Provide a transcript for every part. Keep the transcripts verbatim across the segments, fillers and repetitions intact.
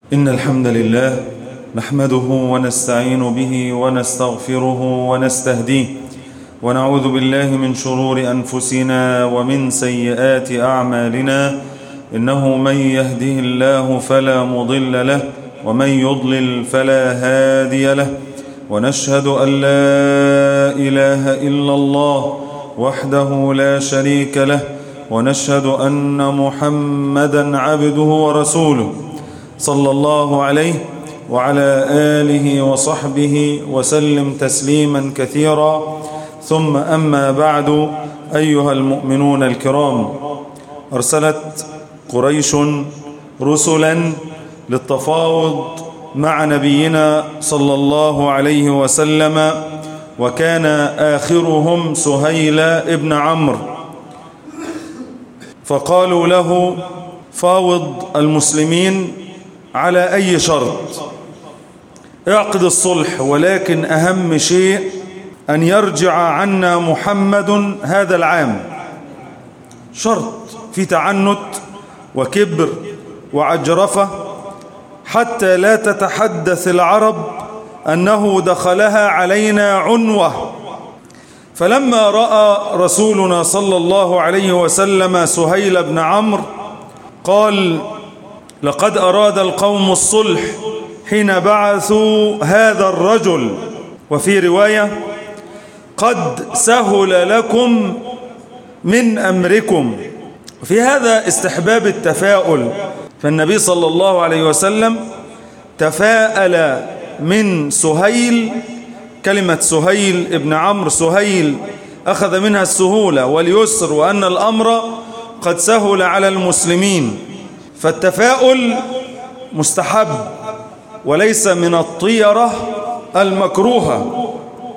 إن الحمد لله نحمده ونستعين به ونستغفره ونستهديه ونعوذ بالله من شرور أنفسنا ومن سيئات أعمالنا. إنه من يهده الله فلا مضل له ومن يضلل فلا هادي له، ونشهد أن لا إله إلا الله وحده لا شريك له، ونشهد أن محمدا عبده ورسوله صلى الله عليه وعلى آله وصحبه وسلم تسليما كثيرا. ثم أما بعد، أيها المؤمنون الكرام، أرسلت قريش رسلا للتفاوض مع نبينا صلى الله عليه وسلم، وكان آخرهم سهيل ابن عمرو، فقالوا له: فاوض المسلمين على أي شرط، اعقد الصلح، ولكن أهم شيء أن يرجع عنا محمد هذا العام. شرط في تعنت وكبر وعجرفة حتى لا تتحدث العرب أنه دخلها علينا عنوة. فلما رأى رسولنا صلى الله عليه وسلم سهيل بن عمرو قال: لقد أراد القوم الصلح حين بعثوا هذا الرجل. وفي رواية: قد سهل لكم من أمركم. وفي هذا استحباب التفاؤل، فالنبي صلى الله عليه وسلم تفاءل من سهيل. كلمة سهيل ابن عمرو، سهيل أخذ منها السهولة واليسر، وأن الأمر قد سهل على المسلمين. فالتفاؤل مستحب وليس من الطيرة المكروهة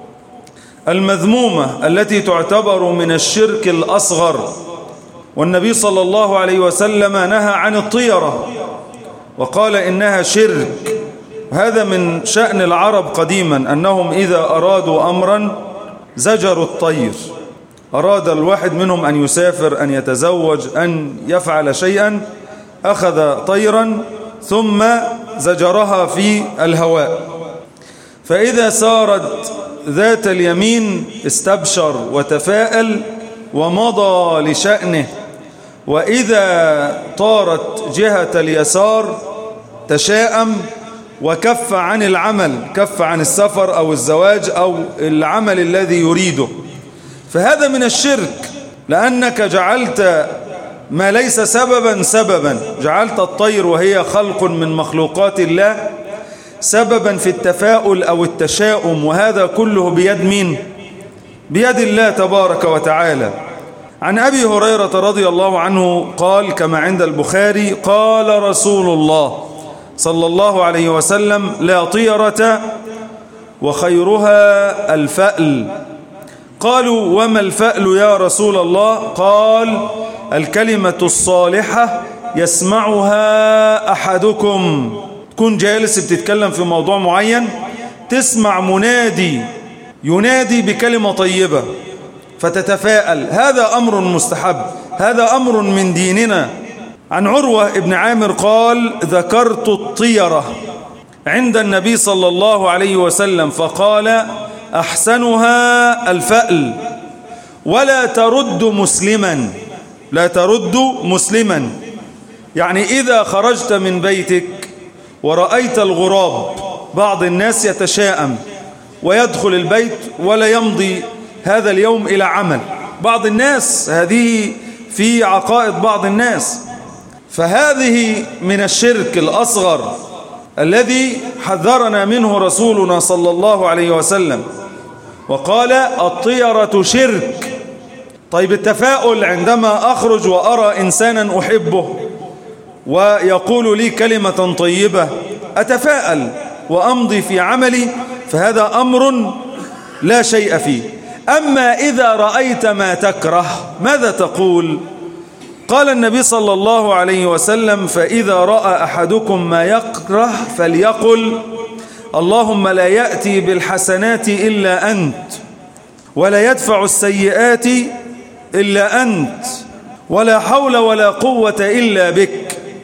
المذمومة التي تعتبر من الشرك الأصغر. والنبي صلى الله عليه وسلم نهى عن الطيرة وقال إنها شرك. هذا من شأن العرب قديما، أنهم إذا أرادوا أمرا زجروا الطير. أراد الواحد منهم أن يسافر، أن يتزوج، أن يفعل شيئا، أخذ طيرا ثم زجرها في الهواء، فإذا سارت ذات اليمين استبشر وتفاءل ومضى لشأنه، وإذا طارت جهة اليسار تشاءم وكف عن العمل، كف عن السفر أو الزواج أو العمل الذي يريده. فهذا من الشرك، لأنك جعلت ما ليس سببا سببا، جعلت الطير وهي خلق من مخلوقات الله سببا في التفاؤل أو التشاؤم، وهذا كله بيد مين؟ بيد الله تبارك وتعالى. عن أبي هريرة رضي الله عنه قال كما عند البخاري: قال رسول الله صلى الله عليه وسلم: لا طيرة وخيرها الفأل. قالوا: وما الفأل يا رسول الله؟ قال: الكلمة الصالحة يسمعها أحدكم. تكون جالس بتتكلم في موضوع معين، تسمع منادي ينادي بكلمة طيبة فتتفاءل، هذا أمر مستحب، هذا أمر من ديننا. عن عروة ابن عامر قال: ذكرت الطيرة عند النبي صلى الله عليه وسلم فقال: أحسنها الفأل، ولا ترد مسلما، لا ترد مسلما. يعني إذا خرجت من بيتك ورأيت الغراب، بعض الناس يتشاءم ويدخل البيت ولا يمضي هذا اليوم إلى عمل، بعض الناس هذه في عقائد بعض الناس، فهذه من الشرك الأصغر الذي حذرنا منه رسولنا صلى الله عليه وسلم وقال: الطيرة شرك. طيب التفاؤل، عندما أخرج وأرى إنسانا أحبه ويقول لي كلمة طيبة أتفاءل وأمضي في عملي، فهذا أمر لا شيء فيه. أما إذا رأيت ما تكره ماذا تقول؟ قال النبي صلى الله عليه وسلم: فإذا رأى أحدكم ما يكره فليقل: اللهم لا يأتي بالحسنات إلا أنت، ولا يدفع السيئات إلا أنت، ولا حول ولا قوة إلا بك.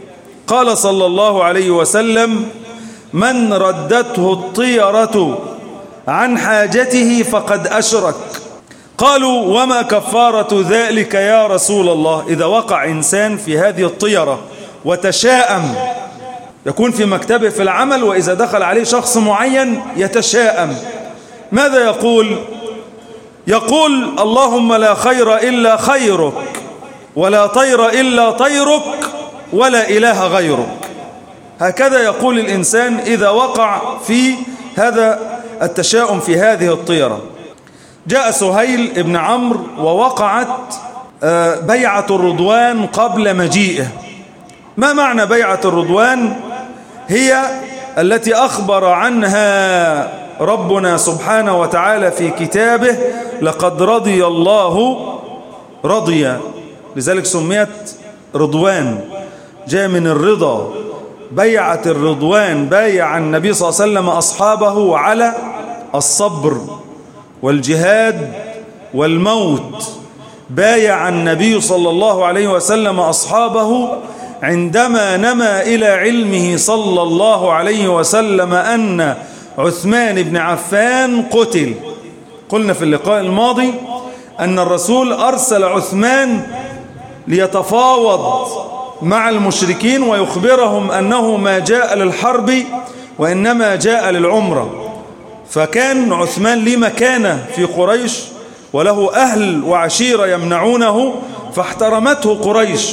قال صلى الله عليه وسلم: من ردته الطيرة عن حاجته فقد أشرك. قالوا: وما كفارة ذلك يا رسول الله؟ إذا وقع إنسان في هذه الطيرة وتشاءم، يكون في مكتبه في العمل، وإذا دخل عليه شخص معين يتشاءم، ماذا يقول؟ يقول: اللهم لا خير إلا خيرك، ولا طير إلا طيرك، ولا إله غيرك. هكذا يقول الإنسان إذا وقع في هذا التشاؤم في هذه الطيرة. جاء سهيل ابن عمرو ووقعت بيعة الرضوان قبل مجيئه. ما معنى بيعة الرضوان؟ هي التي أخبر عنها ربنا سبحانه وتعالى في كتابه: لقد رضي الله رضي، لذلك سميت رضوان، جاء من الرضا. بيعة الرضوان، بايع النبي صلى الله عليه وسلم أصحابه على الصبر والجهاد والموت. بايع النبي صلى الله عليه وسلم أصحابه عندما نما إلى علمه صلى الله عليه وسلم أن عثمان بن عفان قتل. قلنا في اللقاء الماضي أن الرسول أرسل عثمان ليتفاوض مع المشركين ويخبرهم أنه ما جاء للحرب وإنما جاء للعمرة. فكان عثمان ليه مكانة في قريش وله أهل وعشيرة يمنعونه، فاحترمته قريش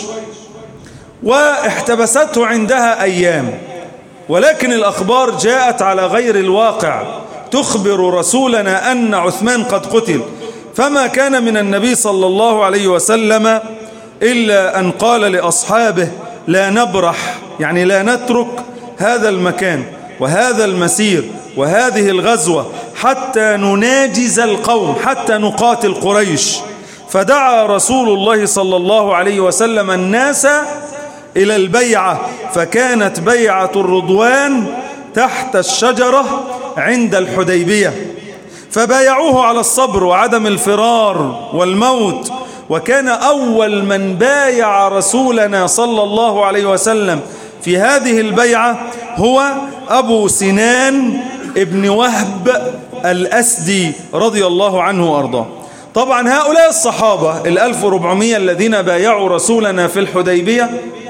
واحتبسته عندها أيام. ولكن الأخبار جاءت على غير الواقع، تخبر رسولنا أن عثمان قد قتل. فما كان من النبي صلى الله عليه وسلم إلا أن قال لأصحابه: لا نبرح، يعني لا نترك هذا المكان وهذا المسير وهذه الغزوة حتى نناجز القوم، حتى نقاتل قريش. فدعا رسول الله صلى الله عليه وسلم الناس إلى البيعة، فكانت بيعة الرضوان تحت الشجرة عند الحديبية. فبايعوه على الصبر وعدم الفرار والموت. وكان أول من بايع رسولنا صلى الله عليه وسلم في هذه البيعة هو أبو سنان ابن وهب الأسدي رضي الله عنه وأرضاه. طبعا هؤلاء الصحابة الألف وربعمائة الذين بايعوا رسولنا في الحديبية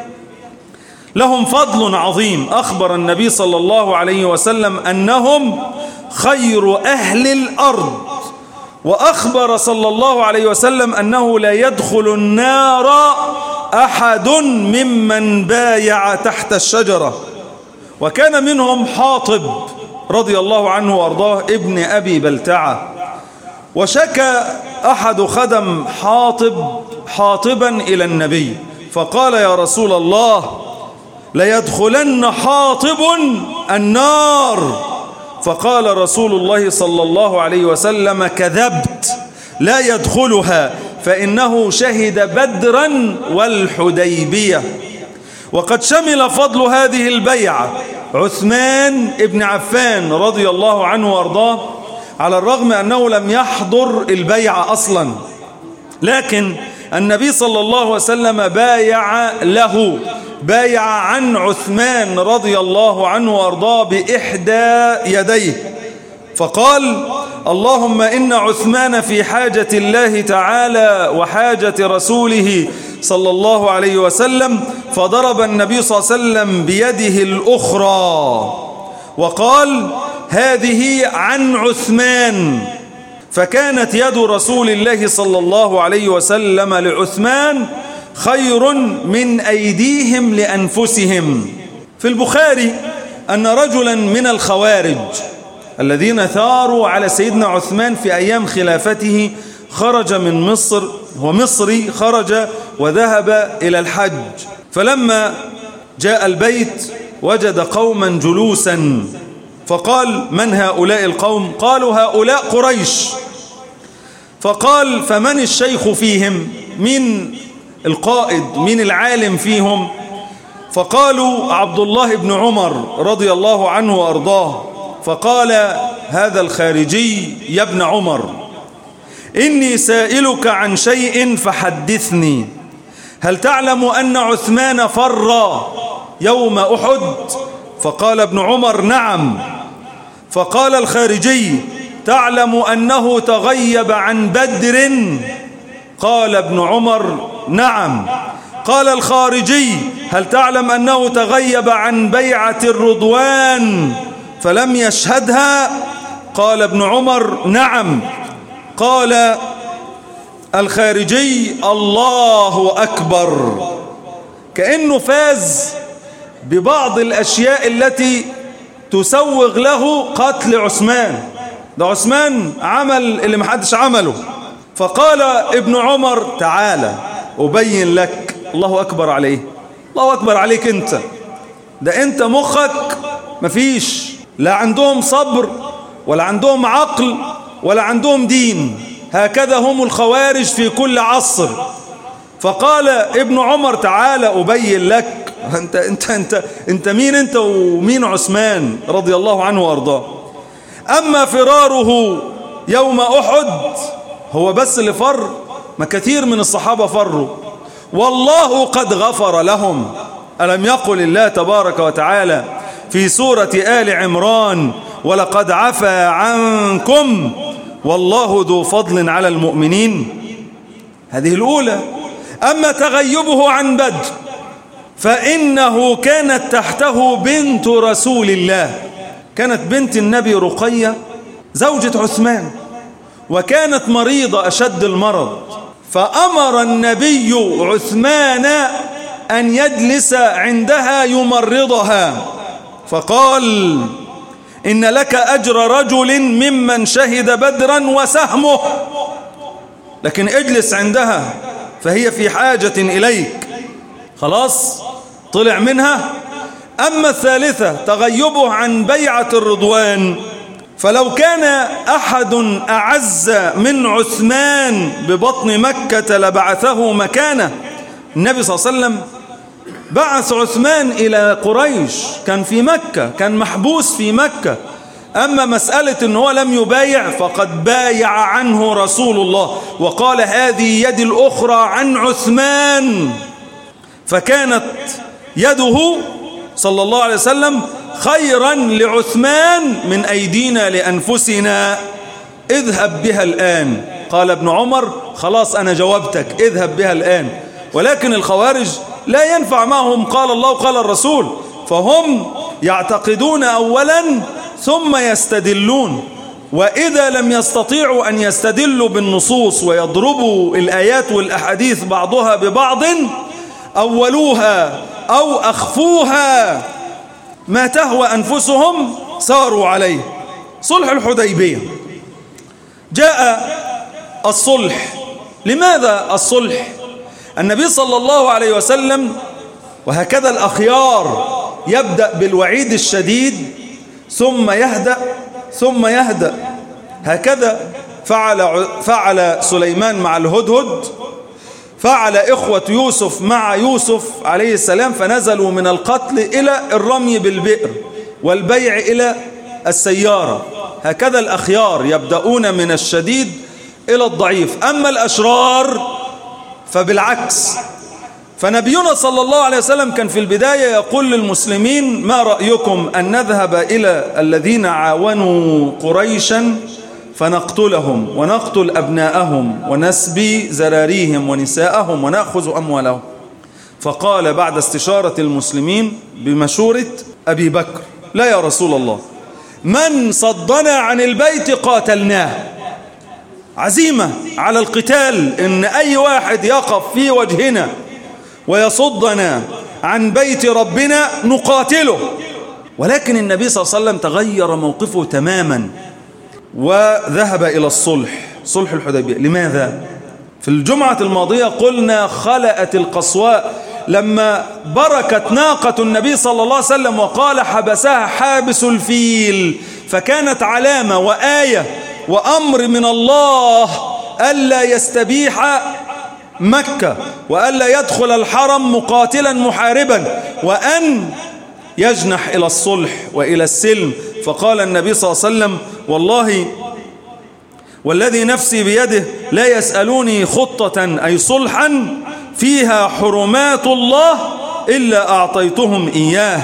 لهم فضل عظيم. أخبر النبي صلى الله عليه وسلم أنهم خير أهل الأرض، وأخبر صلى الله عليه وسلم أنه لا يدخل النار أحد ممن بايع تحت الشجرة. وكان منهم حاطب رضي الله عنه وأرضاه ابن أبي بلتعة. وشكى أحد خدم حاطب حاطبا إلى النبي فقال: يا رسول الله، ليدخلن حاطب النار. فقال رسول الله صلى الله عليه وسلم: كذبت، لا يدخلها، فإنه شهد بدرا والحديبية. وقد شمل فضل هذه البيعة عثمان بن عفان رضي الله عنه وارضاه، على الرغم أنه لم يحضر البيعة أصلا، لكن النبي صلى الله عليه وسلم بايع له، بايع عن عثمان رضي الله عنه وارضاه بإحدى يديه، فقال: اللهم إن عثمان في حاجة الله تعالى وحاجة رسوله صلى الله عليه وسلم. فضرب النبي صلى الله عليه وسلم بيده الأخرى وقال: هذه عن عثمان. فكانت يد رسول الله صلى الله عليه وسلم لعثمان خير من أيديهم لأنفسهم. في البخاري أن رجلا من الخوارج الذين ثاروا على سيدنا عثمان في أيام خلافته خرج من مصر، هو مصري، خرج وذهب إلى الحج. فلما جاء البيت وجد قوما جلوسا، فقال: من هؤلاء القوم؟ قالوا: هؤلاء قريش. فقال: فمن الشيخ فيهم؟ من القائد، من العالم فيهم؟ فقالوا: عبد الله بن عمر رضي الله عنه وأرضاه. فقال هذا الخارجي: يا ابن عمر، إني سائلك عن شيء فحدثني. هل تعلم أن عثمان فر يوم أحد؟ فقال ابن عمر نعم. فقال الخارجي تعلم أنه تغيب عن بدر؟ قال ابن عمر نعم. قال الخارجي هل تعلم أنه تغيب عن بيعة الرضوان فلم يشهدها؟ قال ابن عمر نعم. قال الخارجي الله أكبر، كأنه فاز ببعض الأشياء التي تسوغ له قتل عثمان. ده عثمان عمل اللي محدش عمله. فقال ابن عمر تعالى أبين لك. الله أكبر عليه، الله أكبر عليك أنت، ده أنت مخك مفيش، لا عندهم صبر ولا عندهم عقل ولا عندهم دين. هكذا هم الخوارج في كل عصر. فقال ابن عمر تعالى أبين لك. أنت, أنت, أنت, أنت مين أنت ومين عثمان رضي الله عنه وأرضاه؟ أما فراره يوم أحد هو بس اللي فر، ما كثير من الصحابة فروا، والله قد غفر لهم. ألم يقل الله تبارك وتعالى في سورة آل عمران ولقد عفا عنكم والله ذو فضل على المؤمنين؟ هذه الأولى. أما تغيبه عن بدر فإنه كانت تحته بنت رسول الله، كانت بنت النبي رقية زوجة عثمان، وكانت مريضة أشد المرض، فأمر النبي عثمان أن يجلس عندها يمرضها، فقال إن لك أجر رجل ممن شهد بدرا وسهمه، لكن اجلس عندها فهي في حاجة إليك. خلاص طلع منها. أما الثالثة تغيبه عن بيعة الرضوان، فلو كان أحد أعز من عثمان ببطن مكة لبعثه مكانه. النبي صلى الله عليه وسلم بعث عثمان إلى قريش، كان في مكة، كان محبوس في مكة. أما مسألة أنه لم يبايع فقد بايع عنه رسول الله وقال هذه يد الأخرى عن عثمان، فكانت يده صلى الله عليه وسلم خيرا لعثمان من أيدينا لأنفسنا، اذهب بها الآن. قال ابن عمر خلاص أنا جاوبتك، اذهب بها الآن. ولكن الخوارج لا ينفع معهم قال الله وقال الرسول، فهم يعتقدون أولا ثم يستدلون، وإذا لم يستطيعوا أن يستدلوا بالنصوص ويضربوا الآيات والأحاديث بعضها ببعض أولوها أو أخفوها ما تهوى أنفسهم ساروا عليه. صلح الحديبية، جاء الصلح. لماذا الصلح؟ النبي صلى الله عليه وسلم، وهكذا الأخيار، يبدأ بالوعيد الشديد ثم يهدأ ثم يهدأ. هكذا فعل فعل سليمان مع الهدهد، فعل إخوة يوسف مع يوسف عليه السلام، فنزلوا من القتل إلى الرمي بالبئر والبيع إلى السيارة. هكذا الأخيار يبدأون من الشديد إلى الضعيف. أما الأشرار فبالعكس. فنبينا صلى الله عليه وسلم كان في البداية يقول للمسلمين ما رأيكم أن نذهب إلى الذين عاونوا قريشا فنقتلهم ونقتل أبناءهم ونسبي زراريهم ونساءهم ونأخذ أموالهم؟ فقال بعد استشارة المسلمين بمشورة أبي بكر لا يا رسول الله، من صدنا عن البيت قاتلناه. عزيمة على القتال، إن أي واحد يقف في وجهنا ويصدنا عن بيت ربنا نقاتله. ولكن النبي صلى الله عليه وسلم تغير موقفه تماما وذهب إلى الصلح، صلح الحديبية. لماذا؟ في الجمعة الماضية قلنا خلأت القصواء لما بركت ناقة النبي صلى الله عليه وسلم وقال حبسها حابس الفيل، فكانت علامة وآية وأمر من الله ألا يستبيح مكة وألا يدخل الحرم مقاتلا محاربا، وأن يجنح إلى الصلح وإلى السلم. فقال النبي صلى الله عليه وسلم والله والذي نفسي بيده لا يسألوني خطة أي صلحا فيها حرمات الله إلا أعطيتهم إياه.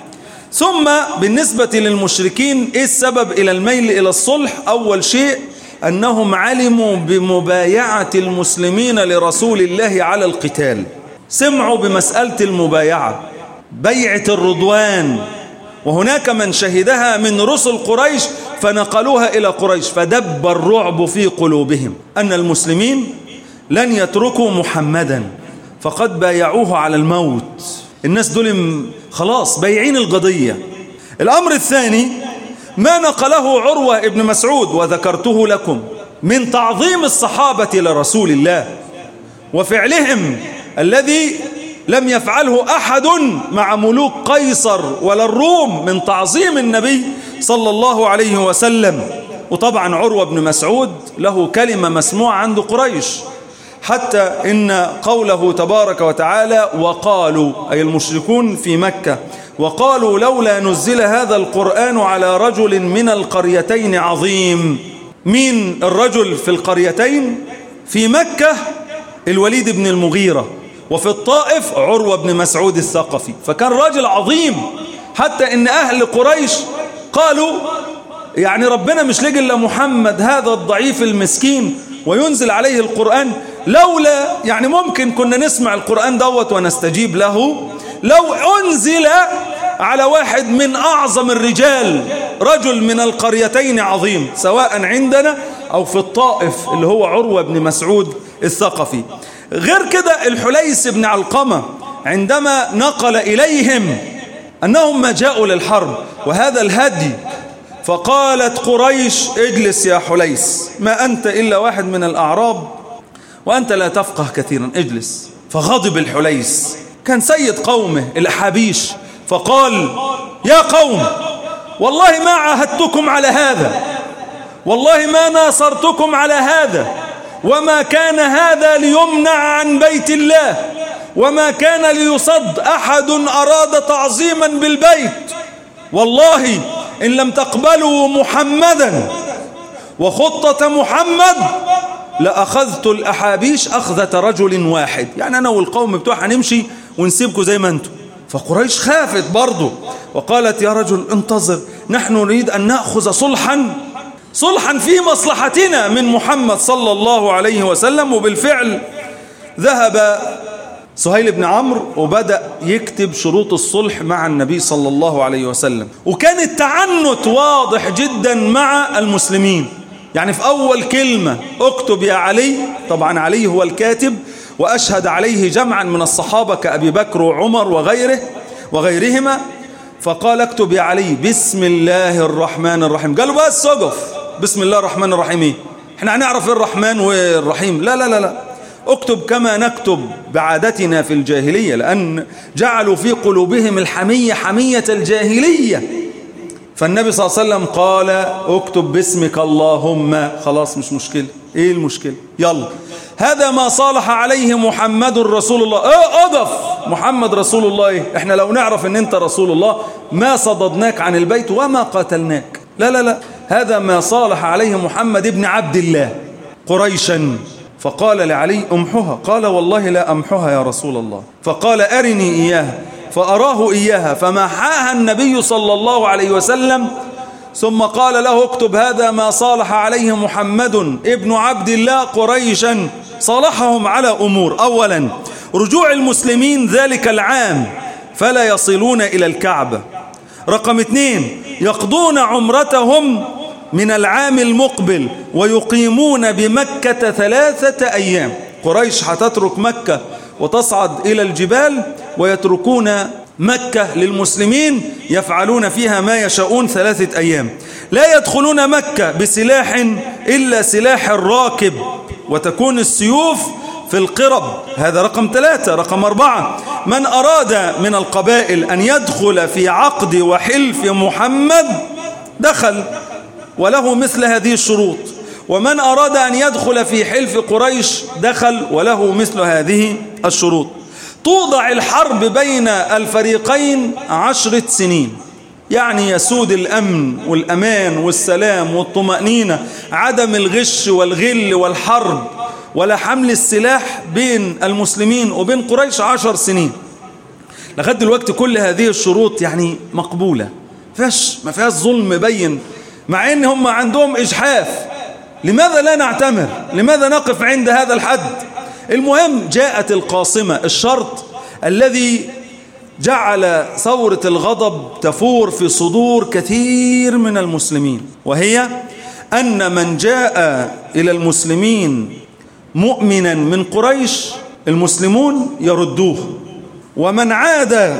ثم بالنسبة للمشركين إيه السبب إلى الميل إلى الصلح؟ أول شيء أنهم علموا بمبايعة المسلمين لرسول الله على القتال، سمعوا بمسألة المبايعة، بيعة الرضوان، وهناك من شهدها من رسل قريش فنقلوها إلى قريش، فدب الرعب في قلوبهم أن المسلمين لن يتركوا محمدا، فقد بايعوه على الموت. الناس دول خلاص بايعين القضية. الأمر الثاني ما نقله عروة ابن مسعود وذكرته لكم من تعظيم الصحابة لرسول الله وفعلهم الذي لم يفعله أحد مع ملوك قيصر ولا الروم من تعظيم النبي صلى الله عليه وسلم. وطبعا عروة بن مسعود له كلمة مسموعة عند قريش، حتى إن قوله تبارك وتعالى وقالوا أي المشركون في مكة وقالوا لولا نزل هذا القرآن على رجل من القريتين عظيم. مين الرجل في القريتين؟ في مكة الوليد بن المغيرة، وفي الطائف عروة بن مسعود الثقفي، فكان راجل عظيم، حتى إن أهل قريش قالوا يعني ربنا مش لقى إلا محمد هذا الضعيف المسكين وينزل عليه القرآن، لولا يعني ممكن كنا نسمع القرآن دوت ونستجيب له لو أنزل على واحد من أعظم الرجال، رجل من القريتين عظيم، سواء عندنا أو في الطائف اللي هو عروة بن مسعود الثقفي. غير كده الحليس بن علقمة عندما نقل إليهم أنهم ما جاءوا للحرب وهذا الهدي، فقالت قريش اجلس يا حليس، ما أنت إلا واحد من الأعراب وأنت لا تفقه كثيرا، اجلس. فغضب الحليس، كان سيد قومه الأحابيش، فقال يا قوم والله ما عاهدتكم على هذا، والله ما ناصرتكم على هذا، وما كان هذا ليمنع عن بيت الله، وما كان ليصد أحد أراد تعظيما بالبيت، والله إن لم تقبلوا محمدا وخطة محمد لأخذت الأحابيش أخذة رجل واحد، يعني أنا والقوم بتوع هنمشي ونسيبكم زي ما أنتم. فقريش خافت برضو وقالت يا رجل انتظر، نحن نريد أن نأخذ صلحا صلحا في مصلحتنا من محمد صلى الله عليه وسلم. وبالفعل ذهب سهيل بن عمرو وبدأ يكتب شروط الصلح مع النبي صلى الله عليه وسلم، وكان التعنت واضح جدا مع المسلمين. يعني في أول كلمة اكتب يا علي، طبعا علي هو الكاتب وأشهد عليه جمعا من الصحابة كأبي بكر وعمر وغيره وغيرهما، فقال اكتب يا علي بسم الله الرحمن الرحيم. قالوا بس سقف، بسم الله الرحمن الرحيم ايه؟ احنا هنعرف ايه الرحمن والرحيم؟ لا لا لا لا، اكتب كما نكتب بعادتنا في الجاهلية، لأن جعلوا في قلوبهم الحمية حمية الجاهلية. فالنبي صلى الله عليه وسلم قال اكتب باسمك اللهم، خلاص مش مشكلة. ايه المشكلة؟ يلا، هذا ما صالح عليه محمد رسول الله. اه اضف محمد رسول الله ايه؟ احنا لو نعرف ان انت رسول الله ما صددناك عن البيت وما قاتلناك. لا لا لا، هذا ما صالح عليه محمد ابن عبد الله قريشا. فقال لعلي امحها، قال والله لا امحها يا رسول الله. فقال أرني إياها، فأراه إياها فمحاها النبي صلى الله عليه وسلم، ثم قال له اكتب هذا ما صالح عليه محمد ابن عبد الله قريشا. صالحهم على أمور: أولا رجوع المسلمين ذلك العام فلا يصلون إلى الكعبة. رقم اثنين يقضون عمرتهم من العام المقبل ويقيمون بمكة ثلاثة أيام. قريش هتترك مكة وتصعد إلى الجبال ويتركون مكة للمسلمين يفعلون فيها ما يشاءون ثلاثة أيام. لا يدخلون مكة بسلاح إلا سلاح الراكب، وتكون السيوف في القرب. هذا رقم ثلاثة. رقم أربعة من أراد من القبائل أن يدخل في عقد وحلف محمد دخل وله مثل هذه الشروط، ومن أراد أن يدخل في حلف قريش دخل وله مثل هذه الشروط. توضع الحرب بين الفريقين عشرة سنين، يعني يسود الأمن والأمان والسلام والطمأنينة، عدم الغش والغل والحرب ولا حمل السلاح بين المسلمين وبين قريش عشر سنين. لغاية دلوقتي كل هذه الشروط يعني مقبولة، فيهاش ما فيهاش ظلم بين، مع ان هم عندهم إجحاف. لماذا لا نعتمر؟ لماذا نقف عند هذا الحد؟ المهم جاءت القاصمة، الشرط الذي جعل ثورة الغضب تفور في صدور كثير من المسلمين، وهي أن من جاء إلى المسلمين مؤمنا من قريش المسلمون يردوه، ومن عاد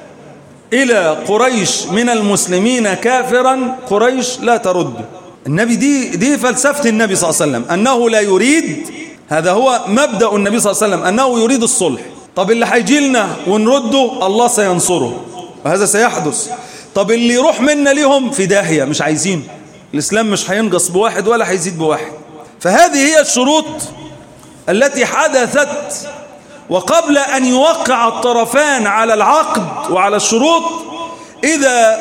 إلى قريش من المسلمين كافرا قريش لا ترده. النبي دي دي فلسفة النبي صلى الله عليه وسلم، أنه لا يريد، هذا هو مبدأ النبي صلى الله عليه وسلم، أنه يريد الصلح. طب اللي هيجي لنا ونرده الله سينصره وهذا سيحدث. طب اللي يروح منا ليهم في داهية، مش عايزين. الإسلام مش هينقص بواحد ولا هيزيد بواحد. فهذه هي الشروط التي حدثت، وقبل أن يوقع الطرفان على العقد وعلى الشروط إذا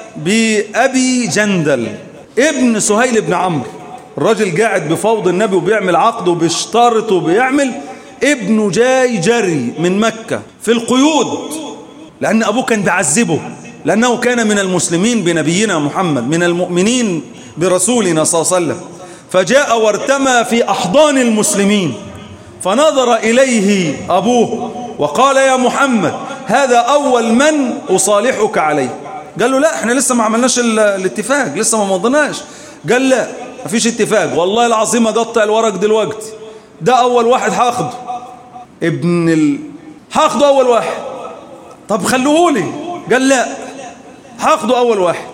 بأبي جندل ابن سهيل بن عمرو، الراجل قاعد بفوض النبي وبيعمل عقد وبيشترط وبيعمل، ابنه جاي جري من مكة في القيود، لأن أبوه كان بيعذبه، لأنه كان من المسلمين بنبينا محمد، من المؤمنين برسولنا صلى الله عليه وسلم. فجاء وارتمى في أحضان المسلمين، فنظر إليه أبوه وقال يا محمد هذا أول من أصالحك عليه. قال له لا، احنا لسه ما عملناش الاتفاق، لسه ما مضناش. قال لا مفيش اتفاق، والله العظيم اقطع الورق دلوقتي، ده أول واحد هاخده، ابن ال... هاخده أول واحد. طب خلوهولي. قال لا هاخده أول واحد.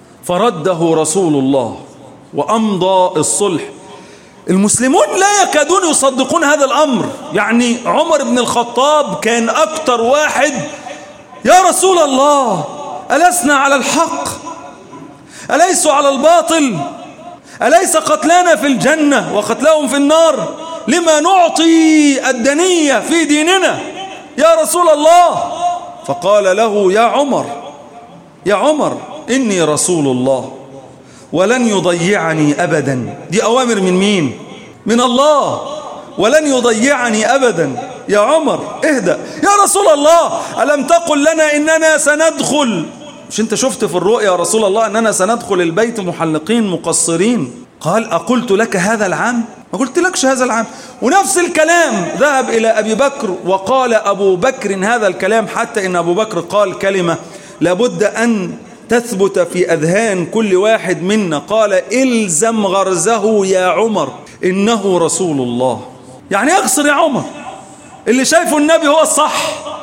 فرده رسول الله وأمضى الصلح. المسلمون لا يكادون يصدقون هذا الأمر. يعني عمر بن الخطاب كان أكتر واحد يا رسول الله ألسنا على الحق؟ أليسوا على الباطل؟ أليس قتلانا في الجنة وقتلهم في النار؟ لما نعطي الدنية في ديننا يا رسول الله؟ فقال له يا عمر يا عمر إني رسول الله ولن يضيعني أبدا. دي أوامر من مين؟ من الله. ولن يضيعني أبدا يا عمر اهدأ. يا رسول الله ألم تقل لنا إننا سندخل، مش أنت شفت في الرؤيا يا رسول الله أننا سندخل البيت محلقين مقصرين؟ قال أقلت لك هذا العام؟ ما قلت لكش هذا العام. ونفس الكلام ذهب إلى أبي بكر وقال أبو بكر هذا الكلام، حتى إن أبو بكر قال كلمة لابد أن تثبت في أذهان كل واحد منا، قال إلزم غرزه يا عمر إنه رسول الله. يعني أقصر يا عمر، اللي شايفه النبي هو الصح،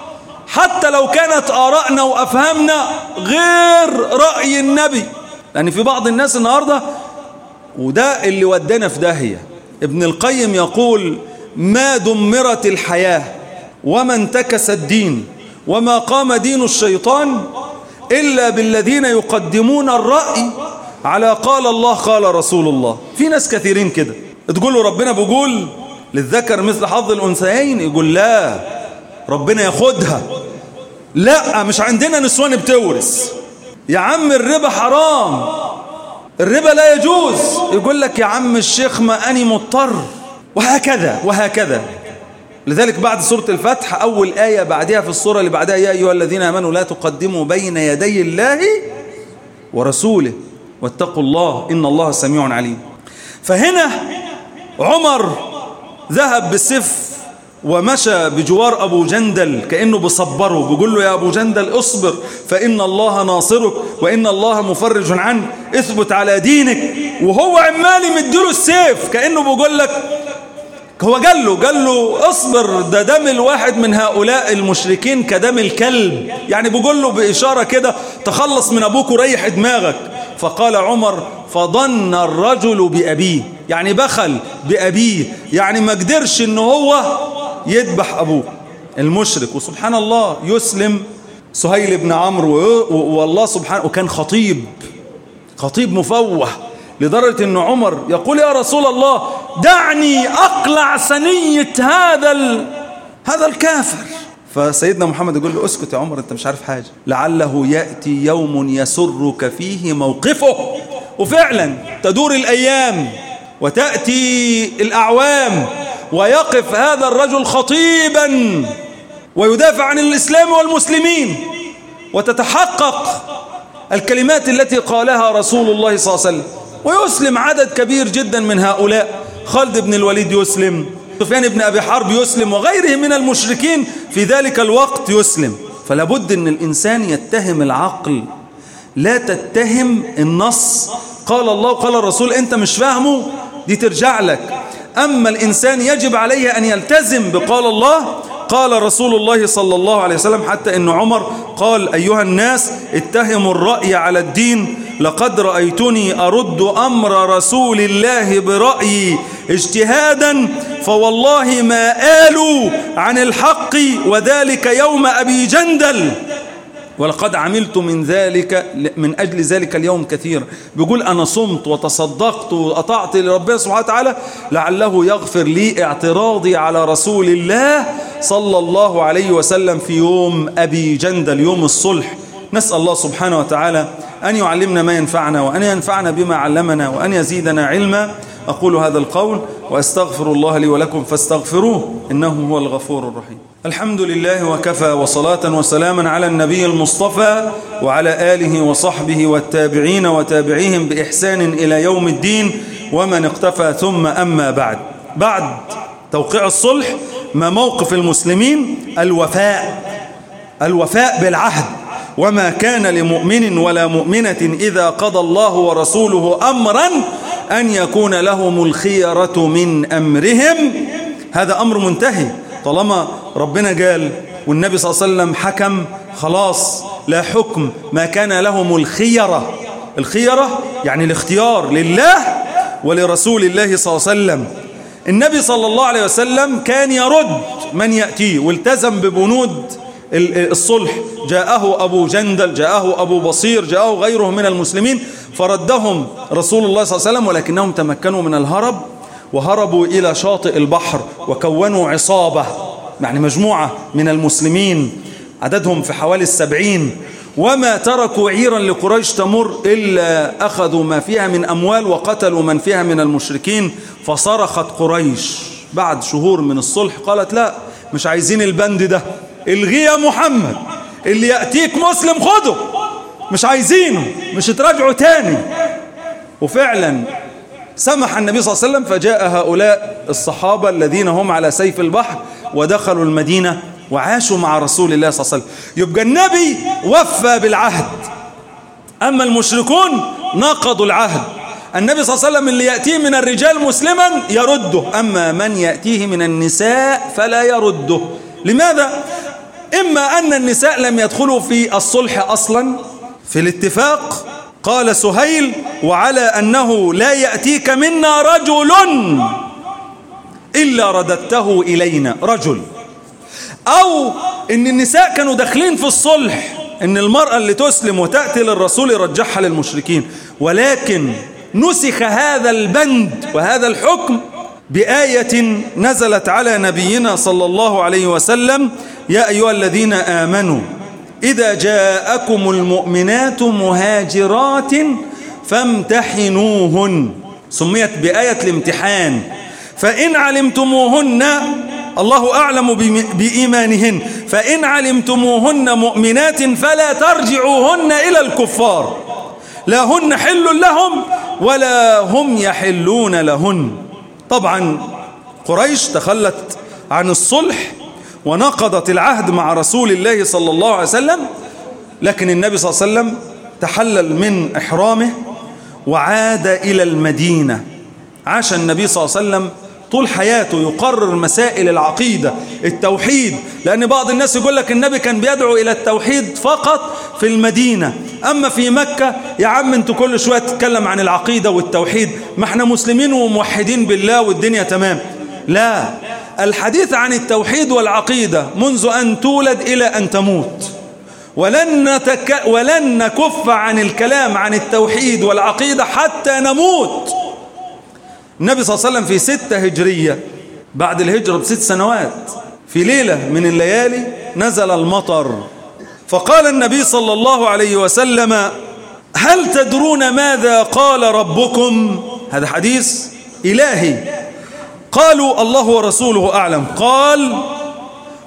حتى لو كانت آرائنا وأفهامنا غير رأي النبي. لأن في بعض الناس النهاردة، وده اللي ودنا في داهية. ابن القيم يقول ما دمرت الحياة وما انتكس الدين وما قام دين الشيطان إلا بالذين يقدمون الرأي على قال الله قال رسول الله. في ناس كثيرين كده تقول له ربنا بيقول للذكر مثل حظ الأنثيين، يقول لا ربنا ياخدها، لا مش عندنا نسوان بتورث، يا عم الربا حرام، الربا لا يجوز، يقول لك يا عم الشيخ ما أني مضطر، وهكذا وهكذا. لذلك بعد سورة الفتح أول آية بعدها في السورة اللي بعدها يا أيها الذين آمنوا لا تقدموا بين يدي الله ورسوله واتقوا الله إن الله سميع عليم. فهنا عمر ذهب بالسيف ومشى بجوار أبو جندل كأنه بصبره، بيقول له يا أبو جندل اصبر فإن الله ناصرك وإن الله مفرج عنك، اثبت على دينك. وهو عمالي مديله السيف كأنه بيقول لك، هو قال له قال له اصبر، ده دم الواحد من هؤلاء المشركين كدم الكلب، يعني بيقول له بإشارة كده تخلص من أبوك وريح دماغك. فقال عمر فظن الرجل بأبيه، يعني بخل بأبيه، يعني ما قدرش إن هو يذبح أبوه المشرك. وسبحان الله يسلم سهيل بن عمرو، والله سبحانه، وكان خطيب خطيب مفوه، لدرجة أن عمر يقول يا رسول الله دعني أقلع ثنية هذا ال... هذا الكافر. فسيدنا محمد يقول له اسكت يا عمر أنت مش عارف حاجة، لعله يأتي يوم يسرك فيه موقفه. وفعلا تدور الأيام وتأتي الأعوام ويقف هذا الرجل خطيبا ويدافع عن الإسلام والمسلمين، وتتحقق الكلمات التي قالها رسول الله صلى الله عليه وسلم، ويسلم عدد كبير جدا من هؤلاء. خالد بن الوليد يسلم، سفيان بن أبي حرب يسلم، وغيره من المشركين في ذلك الوقت يسلم. فلا بد أن الإنسان يتهم العقل، لا تتهم النص. قال الله قال الرسول، أنت مش فاهمه دي ترجع لك. أما الإنسان يجب عليه أن يلتزم بقال الله قال رسول الله صلى الله عليه وسلم، حتى إن عمر قال: أيها الناس اتهموا الرأي على الدين، لقد رأيتني أرد أمر رسول الله برأيي اجتهادا، فوالله ما آلوا عن الحق، وذلك يوم أبي جندل، ولقد عملت من ذلك من أجل ذلك اليوم كثير. بيقول أنا صمت وتصدقت وأطعت لربنا سبحانه وتعالى لعله يغفر لي اعتراضي على رسول الله صلى الله عليه وسلم في يوم أبي جندل، يوم الصلح. نسأل الله سبحانه وتعالى أن يعلمنا ما ينفعنا، وأن ينفعنا بما علمنا، وأن يزيدنا علما. أقول هذا القول وأستغفر الله لي ولكم فاستغفروه إنه هو الغفور الرحيم. الحمد لله وكفى، وصلاة وسلاما على النبي المصطفى وعلى آله وصحبه والتابعين وتابعيهم بإحسان إلى يوم الدين ومن اقتفى. ثم أما بعد، بعد توقيع الصلح ما موقف المسلمين؟ الوفاء، الوفاء بالعهد. وما كان لمؤمن ولا مؤمنة إذا قضى الله ورسوله أمرا أن يكون لهم الخيرة من أمرهم. هذا أمر منتهي، طالما ربنا قال والنبي صلى الله عليه وسلم حكم، خلاص لا حكم. ما كان لهم الخيرة، الخيرة يعني الاختيار لله ولرسول الله صلى الله عليه وسلم. النبي صلى الله عليه وسلم كان يرد من يأتيه، والتزم ببنود الصلح. جاءه أبو جندل، جاءه أبو بصير، جاءه غيره من المسلمين، فردهم رسول الله صلى الله عليه وسلم، ولكنهم تمكنوا من الهرب وهربوا إلى شاطئ البحر وكونوا عصابة، يعني مجموعة من المسلمين عددهم في حوالي السبعين، وما تركوا عيرا لقريش تمر إلا أخذوا ما فيها من أموال وقتلوا من فيها من المشركين. فصرخت قريش بعد شهور من الصلح، قالت: لا، مش عايزين البند ده، الغي يا محمد، اللي يأتيك مسلم خده، مش عايزينه، مش تراجعوا تاني. وفعلا سمح النبي صلى الله عليه وسلم، فجاء هؤلاء الصحابة الذين هم على سيف البحر ودخلوا المدينة وعاشوا مع رسول الله صلى الله عليه وسلم. يبقى النبي وفى بالعهد، أما المشركون نقضوا العهد. النبي صلى الله عليه وسلم اللي يأتيه من الرجال مسلما يرده، أما من يأتيه من النساء فلا يرده. لماذا؟ إما أن النساء لم يدخلوا في الصلح أصلا في الاتفاق، قال سهيل: وعلى أنه لا يأتيك منا رجل إلا رددته إلينا، رجل. أو إن النساء كانوا داخلين في الصلح إن المرأة اللي تسلم وتأتي للرسول يرجعها للمشركين، ولكن نسخ هذا البند وهذا الحكم بآية نزلت على نبينا صلى الله عليه وسلم: يا أيها الذين آمنوا إذا جاءكم المؤمنات مهاجرات فامتحنوهن. سميت بآية الامتحان. فإن علمتموهن، الله أعلم بإيمانهن، فإن علمتموهن مؤمنات فلا ترجعوهن إلى الكفار، لا هن حل لهم ولا هم يحلون لهن. طبعا قريش تخلت عن الصلح ونقضت العهد مع رسول الله صلى الله عليه وسلم، لكن النبي صلى الله عليه وسلم تحلل من إحرامه وعاد إلى المدينة. عاش النبي صلى الله عليه وسلم طول حياته يقرر مسائل العقيدة، التوحيد، لأن بعض الناس يقول لك النبي كان بيدعو إلى التوحيد فقط في المدينة، أما في مكة يا عم انتوا كل شوية تتكلم عن العقيدة والتوحيد، ما احنا مسلمين وموحدين بالله والدنيا تمام. لا، الحديث عن التوحيد والعقيدة منذ أن تولد إلى أن تموت، ولن, نتك... ولن نكف عن الكلام عن التوحيد والعقيدة حتى نموت. النبي صلى الله عليه وسلم في ستة هجرية بعد الهجرة بست سنوات، في ليلة من الليالي نزل المطر، فقال النبي صلى الله عليه وسلم: هل تدرون ماذا قال ربكم؟ هذا حديث إلهي. قالوا: الله ورسوله أعلم. قال: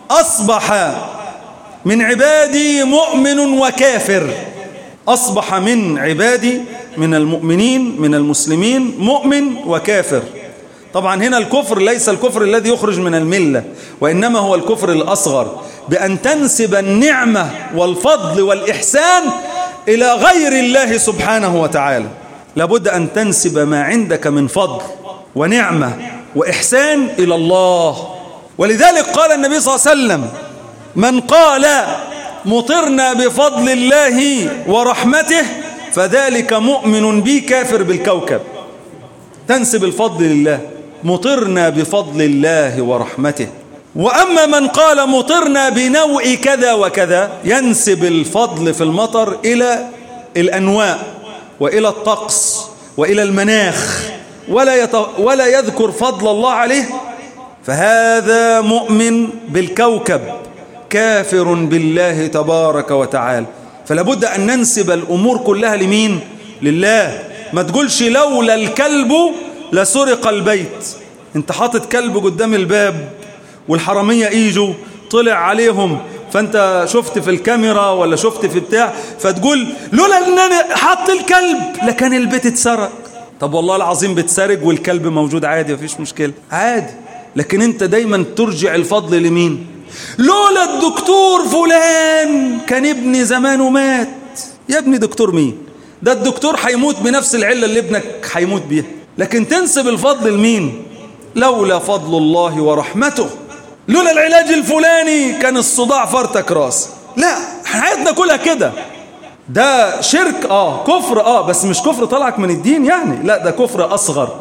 أصبح من عبادي مؤمن وكافر، أصبح من عبادي من المؤمنين من المسلمين مؤمن وكافر. طبعا هنا الكفر ليس الكفر الذي يخرج من الملة، وإنما هو الكفر الأصغر، بأن تنسب النعمة والفضل والإحسان إلى غير الله سبحانه وتعالى. لابد أن تنسب ما عندك من فضل ونعمة وإحسان إلى الله. ولذلك قال النبي صلى الله عليه وسلم: من قال مطرنا بفضل الله ورحمته فذلك مؤمن بي كافر بالكوكب. تنسب الفضل لله، مطرنا بفضل الله ورحمته. وأما من قال مطرنا بنوع كذا وكذا، ينسب الفضل في المطر إلى الأنواع وإلى الطقس وإلى المناخ، ولا, يت... ولا يذكر فضل الله عليه، فهذا مؤمن بالكوكب كافر بالله تبارك وتعالى. فلا بد أن ننسب الأمور كلها لمين؟ لله. ما تقولش لولا الكلب لسرق البيت. انت حاطط كلب قدام الباب والحرامية ايجوا طلع عليهم، فانت شفت في الكاميرا ولا شفت في بتاع، فتقول لولا ان انا حط الكلب لكان البيت اتسرق. طب والله العظيم بتسرق والكلب موجود عادي، مفيش مشكلة عادي. لكن انت دايما ترجع الفضل لمين؟ لولا الدكتور فلان كان ابني زمانه مات. يا ابني دكتور مين؟ ده الدكتور هيموت بنفس العلة اللي ابنك هيموت بيها. لكن تنسب الفضل لمين؟ لولا فضل الله ورحمته، لولا العلاج الفلاني كان الصداع فرتك راس. لا، حياتنا كلها كده. ده شرك اه كفر اه بس مش كفر طلعك من الدين يعني، لا ده كفر أصغر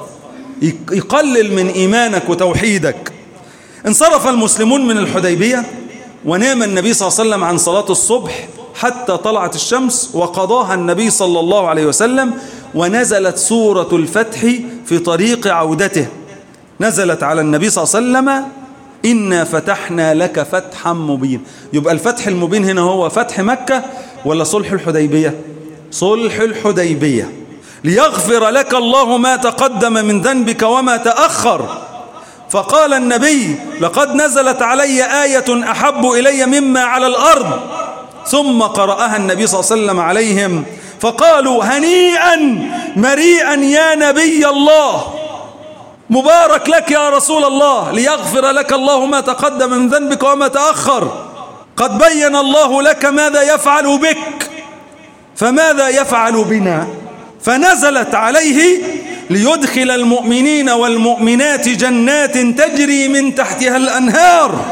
يقلل من إيمانك وتوحيدك. انصرف المسلمون من الحديبية ونام النبي صلى الله عليه وسلم عن صلاة الصبح حتى طلعت الشمس، وقضاها النبي صلى الله عليه وسلم، ونزلت سورة الفتح في طريق عودته. نزلت على النبي صلى الله عليه وسلم: إنا فتحنا لك فتحا مبين. يبقى الفتح المبين هنا هو فتح مكة ولا صلح الحديبية؟ صلح الحديبية. ليغفر لك الله ما تقدم من ذنبك وما تأخر. فقال النبي: لقد نزلت علي آية أحب إلي مما على الأرض. ثم قرأها النبي صلى الله عليه وسلم عليهم فقالوا: هنيئا مريئا يا نبي الله، مبارك لك يا رسول الله، ليغفر لك الله ما تقدم من ذنبك وما تأخر. قد بين الله لك ماذا يفعل بك، فماذا يفعل بنا؟ فنزلت عليه: ليدخل المؤمنين والمؤمنات جنات تجري من تحتها الأنهار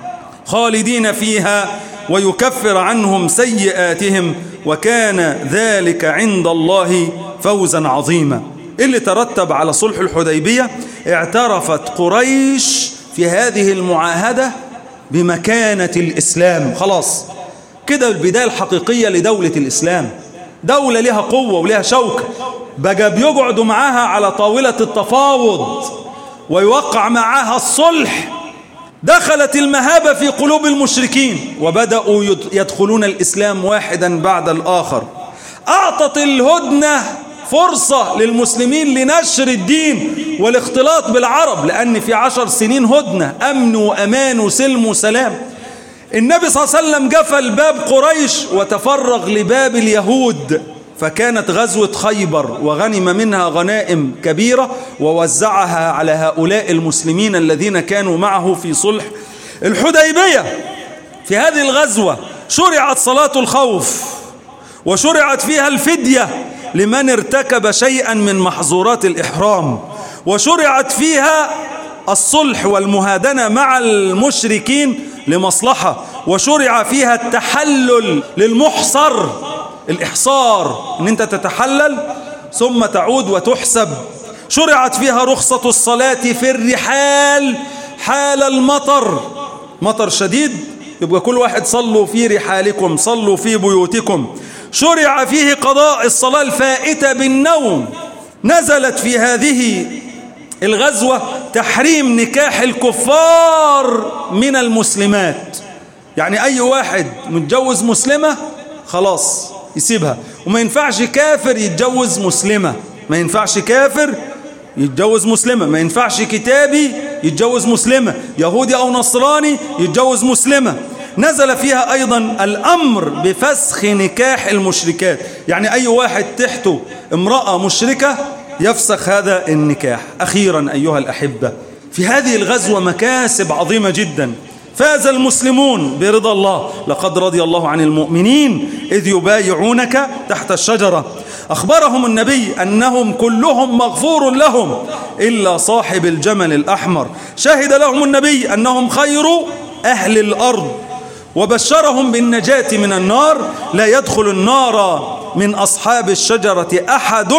خالدين فيها ويكفر عنهم سيئاتهم وكان ذلك عند الله فوزا عظيما. اللي ترتب على صلح الحديبية: اعترفت قريش في هذه المعاهدة بمكانة الإسلام. خلاص كده البداية الحقيقية لدولة الإسلام، دولة لها قوة ولها شوكة. بقى بيقعدوا معاها على طاولة التفاوض ويوقع معاها الصلح. دخلت المهابة في قلوب المشركين وبدأوا يدخلون الإسلام واحدا بعد الآخر. أعطت الهدنة فرصة للمسلمين لنشر الدين والاختلاط بالعرب، لأن في عشر سنين هدنة، أمن وأمان وسلم وسلام. النبي صلى الله عليه وسلم قفل باب قريش وتفرغ لباب اليهود، فكانت غزوة خيبر وغنم منها غنائم كبيرة ووزعها على هؤلاء المسلمين الذين كانوا معه في صلح الحديبية. في هذه الغزوة شرعت صلاة الخوف، وشرعت فيها الفدية لمن ارتكب شيئا من محظورات الإحرام، وشرعت فيها الصلح والمهادنة مع المشركين لمصلحة، وشرع فيها التحلل للمحصر، الإحصار ان انت تتحلل ثم تعود وتحسب. شرعت فيها رخصة الصلاة في الرحال حال المطر، مطر شديد يبقى كل واحد صلوا في رحالكم، صلوا في بيوتكم. شرع فيه قضاء الصلاة الفائتة بالنوم. نزلت في هذه الغزوة تحريم نكاح الكفار من المسلمات، يعني أي واحد متجوز مسلمة خلاص يسيبها، وما ينفعش كافر يتجوز مسلمة، ما ينفعش كافر يتجوز مسلمة، ما ينفعش كتابي يتجوز مسلمة، يهودي أو نصراني يتجوز مسلمة. نزل فيها أيضا الأمر بفسخ نكاح المشركات، يعني أي واحد تحته امرأة مشركة يفسخ هذا النكاح. أخيرا أيها الأحبة، في هذه الغزوة مكاسب عظيمة جدا، فاز المسلمون برضا الله. لقد رضي الله عن المؤمنين إذ يبايعونك تحت الشجرة. أخبرهم النبي أنهم كلهم مغفور لهم إلا صاحب الجمل الأحمر. شهد لهم النبي أنهم خير أهل الأرض، وبشرهم بالنجاة من النار. لا يدخل النار من أصحاب الشجرة أحد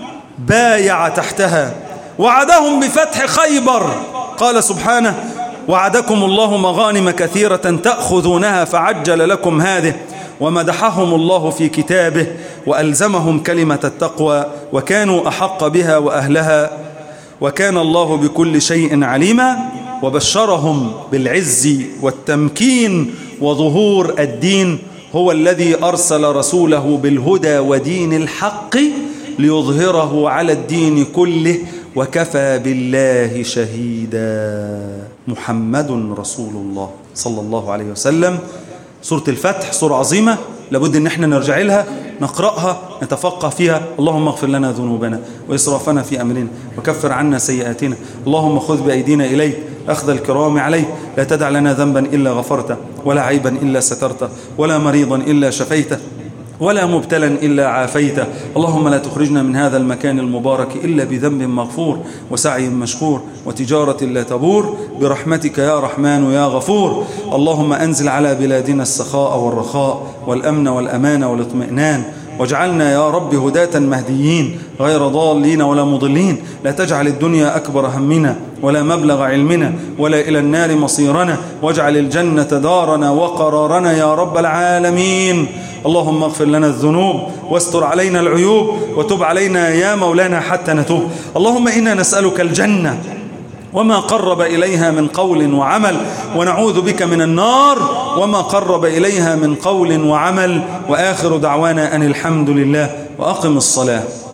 بايع تحتها. وعدهم بفتح خيبر، قال سبحانه: وعدكم الله مغانم كثيرة تأخذونها فعجل لكم هذه. ومدحهم الله في كتابه وألزمهم كلمة التقوى وكانوا أحق بها وأهلها وكان الله بكل شيء عليما. وبشرهم بالعز والتمكين وظهور الدين. هو الذي أرسل رسوله بالهدى ودين الحق ليظهره على الدين كله وكفى بالله شهيدا. محمد رسول الله صلى الله عليه وسلم. سورة الفتح سورة عظيمة، لابد ان احنا نرجع لها، نقرأها، نتفقه فيها. اللهم اغفر لنا ذنوبنا وإسرافنا في أمرنا وكفر عنا سيئاتنا. اللهم خذ بأيدينا إليك أخذ الكرام عليك. لا تدع لنا ذنبا إلا غفرته، ولا عيبا إلا سترته، ولا مريضا إلا شفيته، ولا مبتلا إلا عافيته. اللهم لا تخرجنا من هذا المكان المبارك إلا بذنب مغفور وسعي مشكور وتجارة لا تبور، برحمتك يا رحمن يا غفور. اللهم أنزل على بلادنا السخاء والرخاء والأمن والأمان والاطمئنان، واجعلنا يا رب هداة مهديين غير ضالين ولا مضلين. لا تجعل الدنيا أكبر همنا ولا مبلغ علمنا ولا إلى النار مصيرنا، واجعل الجنة دارنا وقرارنا يا رب العالمين. اللهم اغفر لنا الذنوب واستر علينا العيوب وتب علينا يا مولانا حتى نتوب. اللهم إنا نسألك الجنة وما قرب إليها من قول وعمل، ونعوذ بك من النار وما قرب إليها من قول وعمل. وآخر دعوانا أن الحمد لله، وأقم الصلاة.